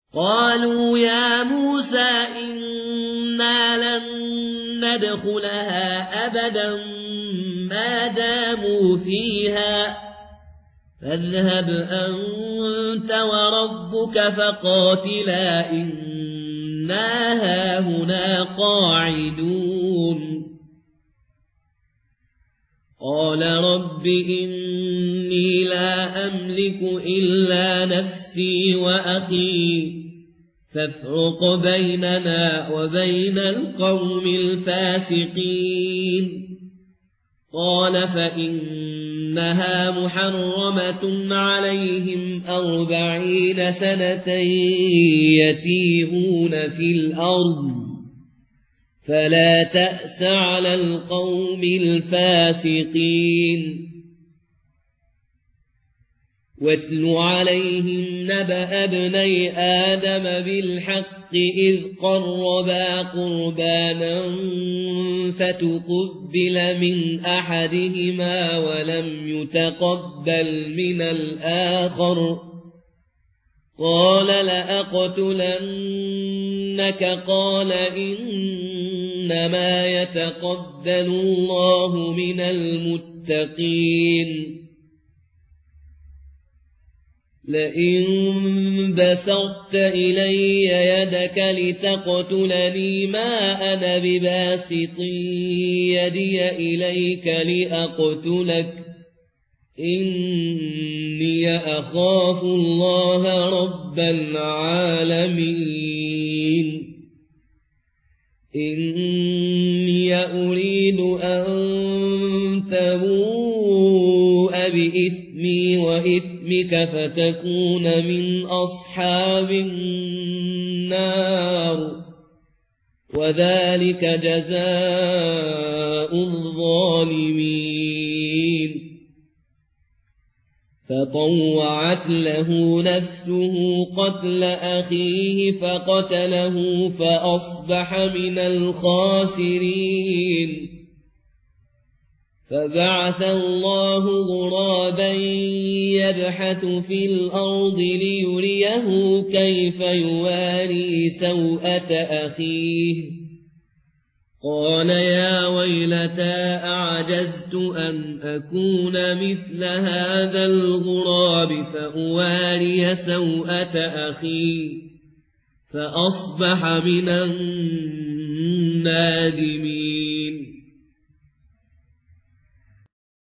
قالوا يا موسى إنا لن ندخلها أبدا ما داموا فيها فاذهب أنت وربك فقاتلا إنا هاهنا قاعدون قال رب إني لا أملك إلا نفسي وأخي فافرق بيننا وبين القوم الفاسقين قال فإنها محرمة عليهم 40 سنة يتيهون في الأرض فلا تأس على القوم الفاسقين واتل عليهم نبأ ابني آدم بالحق إذ قربا قربانا فتقبل من أحدهما ولم يتقبل من الآخر قال لأقتلنك قال إنما يتقبل الله من المتقين لئن بسطت إلي يدك لتقتلني ما أنا بباسط يدي إليك لأقتلك إني أخاف الله رب العالمين إني أريد أن تبوء بإثمي وإثمك فتكون من أصحاب النار وذلك جزاء الظالمين فطوعت له نفسه قتل أخيه فقتله فأصبح من الخاسرين فبعث الله غرابا يبحث في الأرض ليريه كيف يواري سوءة أخيه قال يا ويلتى أعجزت أن أكون مثل هذا الغراب فأواري سوءة أخي فأصبح من النادمين